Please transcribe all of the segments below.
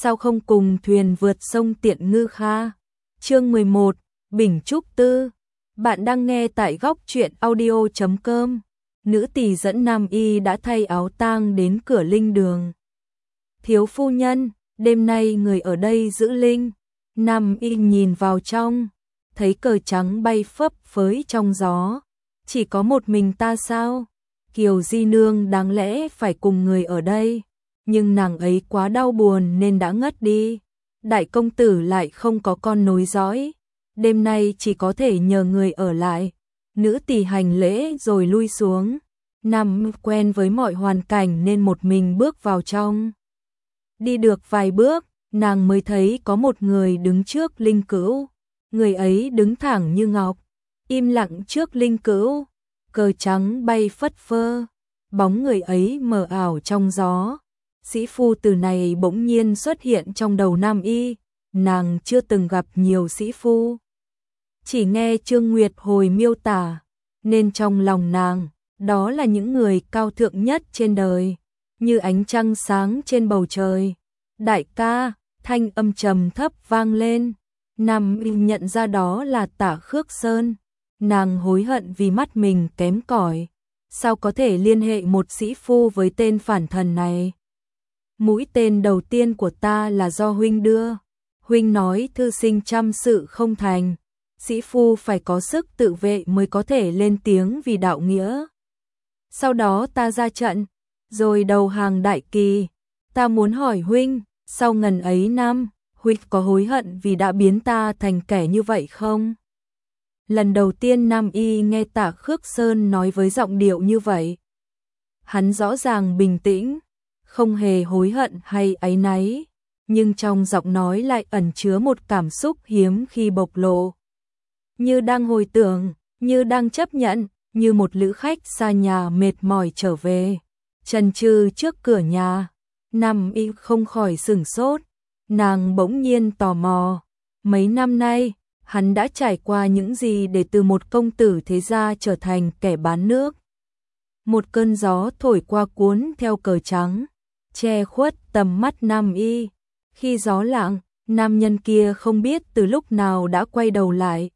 sao không cùng thuyền vượt sông Tiện Ngư Kha. Chương 11, Bình Trúc Tư. Bạn đang nghe tại góc truyện audio.com. Nữ tỳ dẫn Nam Y đã thay áo tang đến cửa linh đường. Thiếu phu nhân, đêm nay người ở đây giữ linh. Nam Y nhìn vào trong, thấy cờ trắng bay phấp phới trong gió. Chỉ có một mình ta sao? Kiều Di Nương đáng lẽ phải cùng người ở đây, nhưng nàng ấy quá đau buồn nên đã ngất đi. Đại công tử lại không có con nối dõi, đêm nay chỉ có thể nhờ người ở lại. Nữ tỳ hành lễ rồi lui xuống. Nam quen với mọi hoàn cảnh nên một mình bước vào trong. Đi được vài bước, nàng mới thấy có một người đứng trước linh cữu. Người ấy đứng thẳng như ngọc, im lặng trước linh cữu. Cờ trắng bay phất phơ, bóng người ấy mờ ảo trong gió. Sĩ phu từ này bỗng nhiên xuất hiện trong đầu Nam Y. Nàng chưa từng gặp nhiều sĩ phu, chỉ nghe Trương Nguyệt hồi miêu tả, nên trong lòng nàng, đó là những người cao thượng nhất trên đời, như ánh trăng sáng trên bầu trời. Đại ca, thanh âm trầm thấp vang lên. Nam Y nhận ra đó là Tạ Khước Sơn. Nàng hối hận vì mắt mình kém cỏi, sao có thể liên hệ một sĩ phu với tên phản thần này. Mũi tên đầu tiên của ta là do huynh đưa. Huynh nói thư sinh trăm sự không thành, sĩ phu phải có sức tự vệ mới có thể lên tiếng vì đạo nghĩa. Sau đó ta ra trận, rồi đầu hàng đại kỳ. Ta muốn hỏi huynh, sau ngần ấy năm, huynh có hối hận vì đã biến ta thành kẻ như vậy không? Lần đầu tiên Nam Y nghe Tạ Khước Sơn nói với giọng điệu như vậy. Hắn rõ ràng bình tĩnh, không hề hối hận hay áy náy, nhưng trong giọng nói lại ẩn chứa một cảm xúc hiếm khi bộc lộ. Như đang hồi tưởng, như đang chấp nhận, như một lữ khách xa nhà mệt mỏi trở về. Chần chừ trước cửa nhà, Nam Y không khỏi sửng sốt, nàng bỗng nhiên tò mò. Mấy năm nay, hắn đã trải qua những gì để từ một công tử thế gia trở thành kẻ bán nước. Một cơn gió thổi qua cuốn theo cờ trắng, che khuất tầm mắt Nam Y. Khi gió lặng, nam nhân kia không biết từ lúc nào đã quay đầu lại.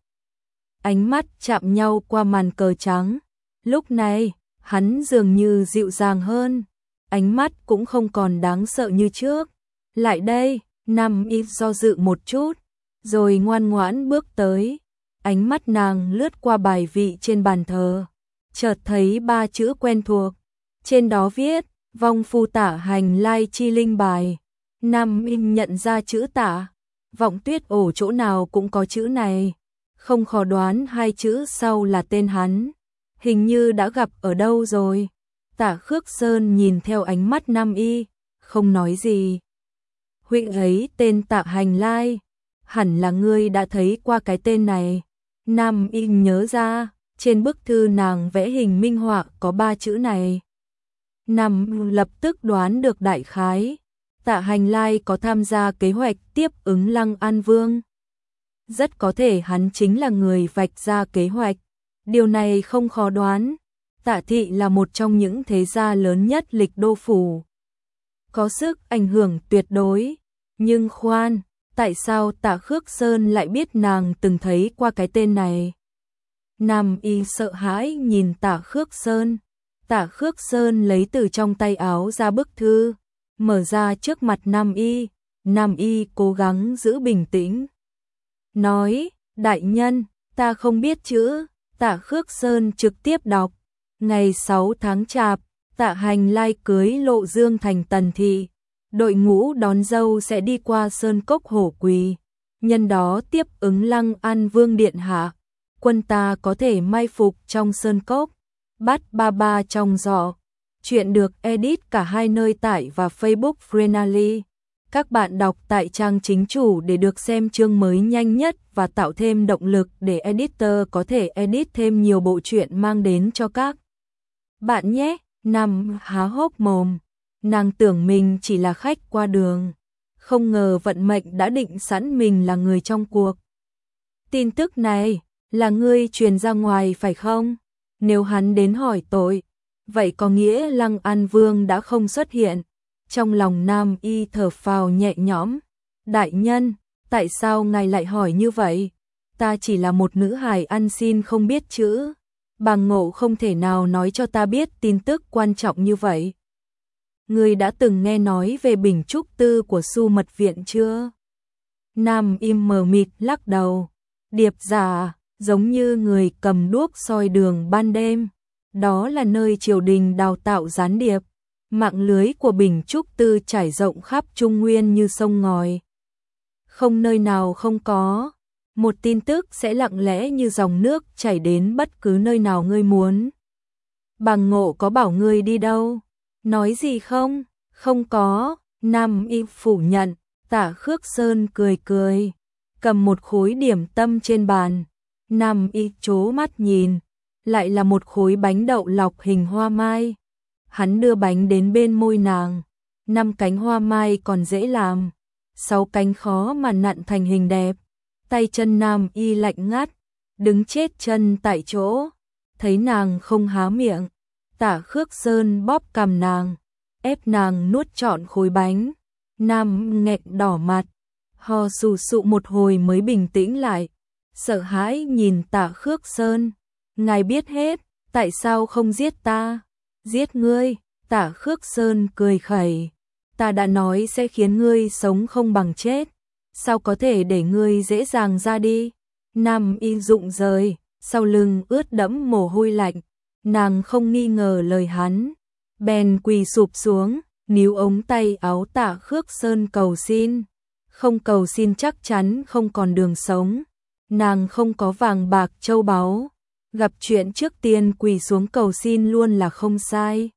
Ánh mắt chạm nhau qua màn cờ trắng. Lúc này, hắn dường như dịu dàng hơn. Ánh mắt cũng không còn đáng sợ như trước. Lại đây, Nam Y do dự một chút, rồi ngoan ngoãn bước tới. Ánh mắt nàng lướt qua bài vị trên bàn thờ, chợt thấy 3 chữ quen thuộc. Trên đó viết, vong phu Tả hành lai chi linh bài. Nam Y nhận ra chữ Tả, Vọng Tuyết ổ chỗ nào cũng có chữ này. Không khó đoán 2 chữ sau là tên hắn. Hình như đã gặp ở đâu rồi. Tạ Khước Sơn nhìn theo ánh mắt Nam Y, không nói gì. Huynh ấy tên Tạ hành lai, hẳn là ngươi đã thấy qua cái tên này. Nam Y nhớ ra, trên bức thư nàng vẽ hình minh họa có 3 chữ này. Nam lập tức đoán được đại khái. Tạ hành lai có tham gia kế hoạch tiếp ứng Lăng An Vương. Rất có thể hắn chính là người vạch ra kế hoạch. Điều này không khó đoán. Tạ thị là một trong những thế gia lớn nhất Lịch Đô phủ, có sức ảnh hưởng tuyệt đối. Nhưng khoan, tại sao Tạ Khước Sơn lại biết nàng từng thấy qua cái tên này? Nam Y sợ hãi nhìn Tạ Khước Sơn. Tạ Khước Sơn lấy từ trong tay áo ra bức thư, mở ra trước mặt Nam Y. Nam Y cố gắng giữ bình tĩnh, nói, đại nhân, ta không biết chữ. Tạ Khước Sơn trực tiếp đọc, ngày 6 tháng Chạp, Tạ hành lai cưới Lộ Dương thành Tần thị. Đội ngũ đón dâu sẽ đi qua Sơn Cốc Hổ Quỳ, nhân đó tiếp ứng Lăng An Vương điện hạ. Quân ta có thể mai phục trong Sơn Cốc, bắt ba ba trong giỏ. Chuyện được edit cả hai nơi tải và Facebook Freenally. Các bạn đọc tại trang chính chủ để được xem chương mới nhanh nhất và tạo thêm động lực để editor có thể edit thêm nhiều bộ truyện mang đến cho các bạn nhé. Nam há hốc mồm, nàng tưởng mình chỉ là khách qua đường, không ngờ vận mệnh đã định sẵn mình là người trong cuộc. Tin tức này là ngươi truyền ra ngoài phải không? Nếu hắn đến hỏi tội, vậy có nghĩa Lăng An Vương đã không xuất hiện. Trong lòng Nam Y thở phào nhẹ nhõm. Đại nhân, tại sao ngài lại hỏi như vậy? Ta chỉ là một nữ hài ăn xin không biết chữ. Bàng Ngộ không thể nào nói cho ta biết tin tức quan trọng như vậy. Ngươi đã từng nghe nói về bình trúc tư của Su Mật Viện chưa? Nam im mờ mịt lắc đầu. Điệp giả, giống như người cầm đuốc soi đường ban đêm. Đó là nơi triều đình đào tạo gián điệp. Mạng lưới của bình trúc tư trải rộng khắp Trung Nguyên như sông ngòi. Không nơi nào không có. Một tin tức sẽ lặng lẽ như dòng nước chảy đến bất cứ nơi nào ngươi muốn. Bàng Ngộ có bảo ngươi đi đâu? Nói gì không? Không có. Nam Y phủ nhận. Tả Khước Sơn cười cười, cầm một khối điểm tâm trên bàn. Nam Y trố mắt nhìn, lại là một khối bánh đậu lọc hình hoa mai. Hắn đưa bánh đến bên môi nàng. 5 cánh hoa mai còn dễ làm, 6 cánh khó mà nặn thành hình đẹp. Tay chân Nam Y lạnh ngắt, đứng chết chân tại chỗ. Thấy nàng không há miệng, Tả Khước Sơn bóp cằm nàng, ép nàng nuốt trọn khối bánh. Nam nghẹn đỏ mặt, ho sù sụ một hồi mới bình tĩnh lại, sợ hãi nhìn Tả Khước Sơn. Ngài biết hết, tại sao không giết ta? Giết ngươi? Tả Khước Sơn cười khẩy. Ta đã nói sẽ khiến ngươi sống không bằng chết, sao có thể để ngươi dễ dàng ra đi? Nam Y rụng rời, sau lưng ướt đẫm mồ hôi lạnh. Nàng không nghi ngờ lời hắn, bèn quỳ sụp xuống, níu ống tay áo Tả Khước Sơn cầu xin. Không cầu xin chắc chắn không còn đường sống. Nàng không có vàng bạc châu báu, gặp chuyện trước tiên quỳ xuống cầu xin luôn là không sai.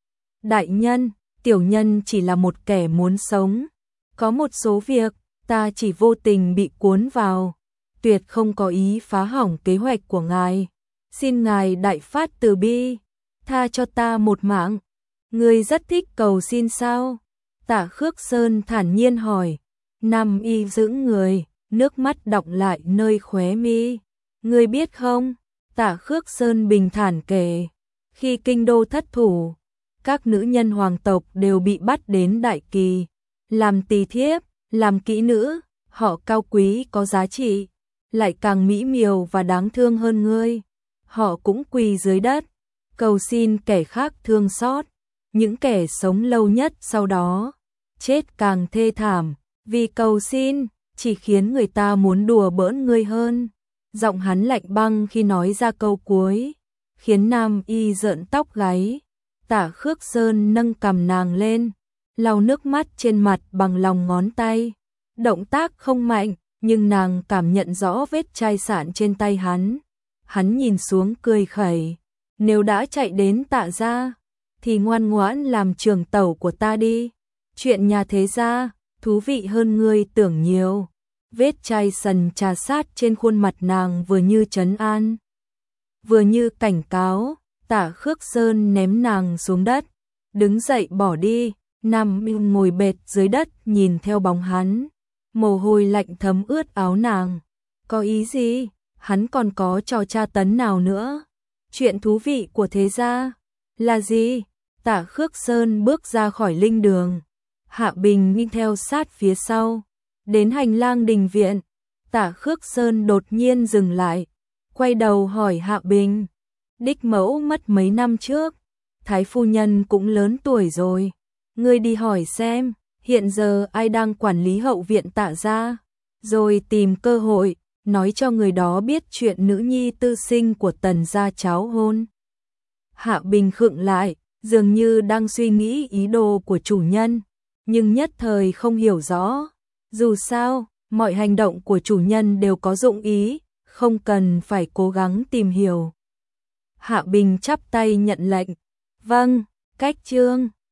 Đại nhân, tiểu nhân chỉ là một kẻ muốn sống. Có một số việc, ta chỉ vô tình bị cuốn vào, tuyệt không có ý phá hỏng kế hoạch của ngài. Xin ngài đại phát từ bi, tha cho ta một mạng. Ngươi rất thích cầu xin sao? Tả Khước Sơn thản nhiên hỏi. Nam Y giữ người, nước mắt đọng lại nơi khóe mi. Ngươi biết không? Tả Khước Sơn bình thản kể. Khi kinh đô thất thủ, các nữ nhân hoàng tộc đều bị bắt đến Đại Kỳ, làm tỳ thiếp, làm kỹ nữ. Họ cao quý có giá trị, lại càng mỹ miều và đáng thương hơn ngươi. Họ cũng quỳ dưới đất, cầu xin kẻ khác thương xót. Những kẻ sống lâu nhất sau đó, chết càng thê thảm, vì cầu xin, chỉ khiến người ta muốn đùa bỡn ngươi hơn. Giọng hắn lạnh băng khi nói ra câu cuối, khiến Nam Y rợn tóc gáy. Tả Khước Sơn nâng cằm nàng lên, lau nước mắt trên mặt bằng lòng ngón tay. Động tác không mạnh, nhưng nàng cảm nhận rõ vết chai sạn trên tay hắn. Hắn nhìn xuống cười khẩy, nếu đã chạy đến Tạ gia, thì ngoan ngoãn làm trưởng tẩu của ta đi. Chuyện nhà thế gia, thú vị hơn ngươi tưởng nhiều. Vết chai sần trà sát trên khuôn mặt nàng vừa như trấn an, vừa như cảnh cáo. Tả Khước Sơn ném nàng xuống đất, đứng dậy bỏ đi. Nam Minh ngồi bệt dưới đất nhìn theo bóng hắn, mồ hôi lạnh thấm ướt áo nàng. Có ý gì? Hắn còn có trò tra tấn nào nữa? Chuyện thú vị của thế gia là gì? Tả Khước Sơn bước ra khỏi linh đường, Hạ Bình đi theo sát phía sau. Đến hành lang đình viện, Tả Khước Sơn đột nhiên dừng lại, quay đầu hỏi Hạ Bình. Đích mẫu mất mấy năm trước, thái phu nhân cũng lớn tuổi rồi. Ngươi đi hỏi xem, hiện giờ ai đang quản lý hậu viện Tạ gia, rồi tìm cơ hội, nói cho người đó biết chuyện nữ nhi tư sinh của Tần gia cháu hôn. Hạ Bình khựng lại, dường như đang suy nghĩ ý đồ của chủ nhân, nhưng nhất thời không hiểu rõ. Dù sao, mọi hành động của chủ nhân đều có dụng ý, không cần phải cố gắng tìm hiểu. Hạ Bình chắp tay nhận lệnh. Vâng, cách chương.